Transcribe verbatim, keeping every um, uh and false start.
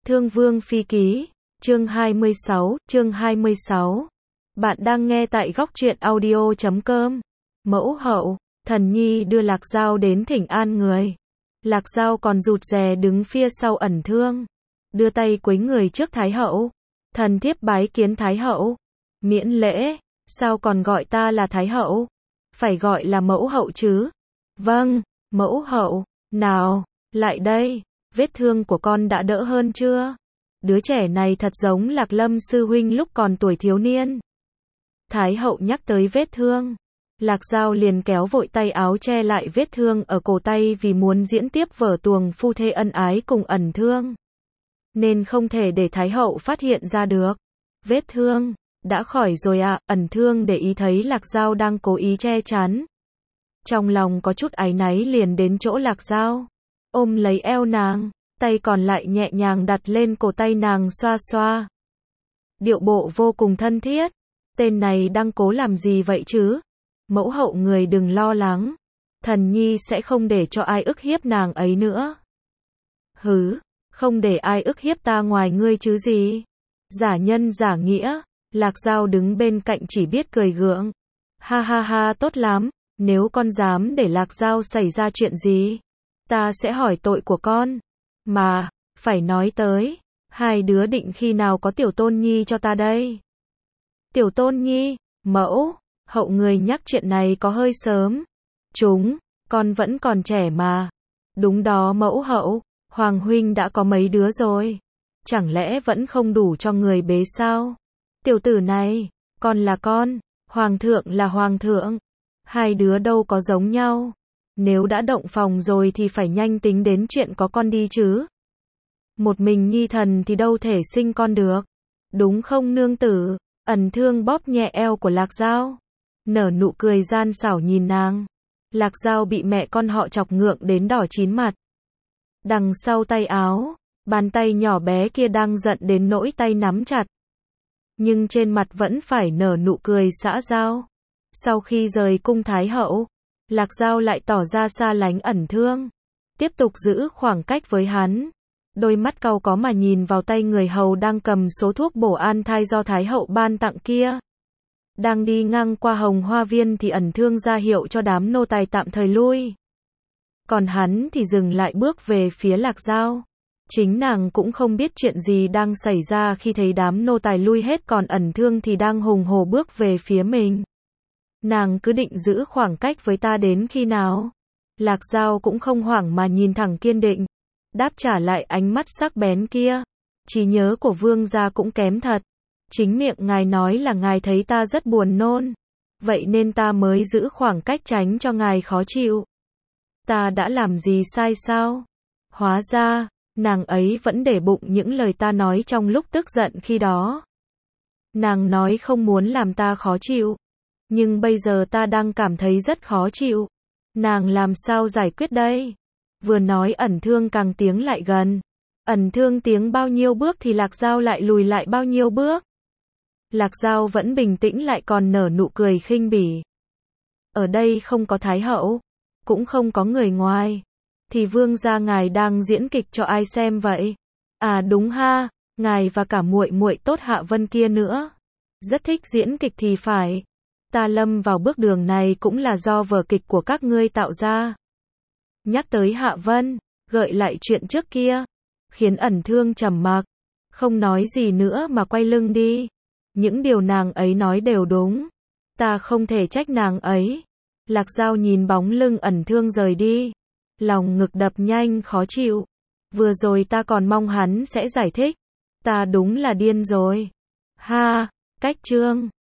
Thương Vương Phi Ký, chương hai mươi sáu, chương hai mươi sáu. Bạn đang nghe tại góc truyện audio chấm com. Mẫu hậu, Thần Nhi đưa Lạc Dao đến thỉnh an người. Lạc Dao còn rụt rè đứng phía sau Ẩn Thương, đưa tay quấy người trước Thái hậu. Thần thiếp bái kiến Thái hậu. Miễn lễ, sao còn gọi ta là Thái hậu? Phải gọi là mẫu hậu chứ. Vâng, mẫu hậu. Nào, lại đây. Vết thương của con đã đỡ hơn chưa? Đứa trẻ này thật giống Lạc Lâm sư huynh lúc còn tuổi thiếu niên. Thái hậu nhắc tới vết thương. Lạc Dao liền kéo vội tay áo che lại vết thương ở cổ tay vì muốn diễn tiếp vở tuồng phu thê ân ái cùng Ẩn Thương. Nên không thể để Thái hậu phát hiện ra được. Vết thương, đã khỏi rồi ạ. À, Ẩn Thương để ý thấy Lạc Dao đang cố ý che chắn. Trong lòng có chút áy náy liền đến chỗ Lạc Dao, ôm lấy eo nàng, tay còn lại nhẹ nhàng đặt lên cổ tay nàng xoa xoa. Điệu bộ vô cùng thân thiết. Tên này đang cố làm gì vậy chứ? Mẫu hậu người đừng lo lắng. Thần Nhi sẽ không để cho ai ức hiếp nàng ấy nữa. Hứ, không để ai ức hiếp ta ngoài ngươi chứ gì? Giả nhân giả nghĩa. Lạc Dao đứng bên cạnh chỉ biết cười gượng. Ha ha ha, tốt lắm. Nếu con dám để Lạc Dao xảy ra chuyện gì, ta sẽ hỏi tội của con. Mà, phải nói tới, hai đứa định khi nào có tiểu tôn nhi cho ta đây? Tiểu tôn nhi, mẫu, hậu người nhắc chuyện này có hơi sớm. Chúng, con vẫn còn trẻ mà. Đúng đó mẫu hậu, Hoàng huynh đã có mấy đứa rồi. Chẳng lẽ vẫn không đủ cho người bế sao? Tiểu tử này, con là con, Hoàng thượng là Hoàng thượng. Hai đứa đâu có giống nhau. Nếu đã động phòng rồi thì phải nhanh tính đến chuyện có con đi chứ. Một mình nhi thần thì đâu thể sinh con được. Đúng không nương tử? Ẩn Thương bóp nhẹ eo của Lạc Dao, nở nụ cười gian xảo nhìn nàng. Lạc Dao bị mẹ con họ chọc ngượng đến đỏ chín mặt. Đằng sau tay áo, bàn tay nhỏ bé kia đang giận đến nỗi tay nắm chặt. Nhưng trên mặt vẫn phải nở nụ cười xã giao. Sau khi rời cung Thái hậu, Lạc Dao lại tỏ ra xa lánh Ẩn Thương, tiếp tục giữ khoảng cách với hắn. Đôi mắt cau có mà nhìn vào tay người hầu đang cầm số thuốc bổ an thai do Thái hậu ban tặng kia. Đang đi ngang qua Hồng Hoa Viên thì Ẩn Thương ra hiệu cho đám nô tài tạm thời lui. Còn hắn thì dừng lại bước về phía Lạc Dao. Chính nàng cũng không biết chuyện gì đang xảy ra khi thấy đám nô tài lui hết, còn Ẩn Thương thì đang hùng hổ bước về phía mình. Nàng cứ định giữ khoảng cách với ta đến khi nào? Lạc Dao cũng không hoảng mà nhìn thẳng kiên định, đáp trả lại ánh mắt sắc bén kia. Trí nhớ của vương gia cũng kém thật. Chính miệng ngài nói là ngài thấy ta rất buồn nôn, vậy nên ta mới giữ khoảng cách tránh cho ngài khó chịu. Ta đã làm gì sai sao? Hóa ra, nàng ấy vẫn để bụng những lời ta nói trong lúc tức giận khi đó. Nàng nói không muốn làm ta khó chịu, nhưng bây giờ ta đang cảm thấy rất khó chịu. Nàng làm sao giải quyết đây? Vừa nói Ẩn Thương càng tiến lại gần. Ẩn Thương tiến bao nhiêu bước thì Lạc Dao lại lùi lại bao nhiêu bước. Lạc Dao vẫn bình tĩnh lại còn nở nụ cười khinh bỉ. Ở đây không có Thái hậu, cũng không có người ngoài. Thì vương gia ngài đang diễn kịch cho ai xem vậy? À đúng ha, ngài và cả muội muội tốt Hạ Vân kia nữa. Rất thích diễn kịch thì phải. Ta lâm vào bước đường này cũng là do vở kịch của các ngươi tạo ra. Nhắc tới Hạ Vân, gợi lại chuyện trước kia, khiến Ẩn Thương trầm mặc, không nói gì nữa mà quay lưng đi. Những điều nàng ấy nói đều đúng. Ta không thể trách nàng ấy. Lạc Dao nhìn bóng lưng Ẩn Thương rời đi, lòng ngực đập nhanh khó chịu. Vừa rồi ta còn mong hắn sẽ giải thích. Ta đúng là điên rồi. Ha, cách trương.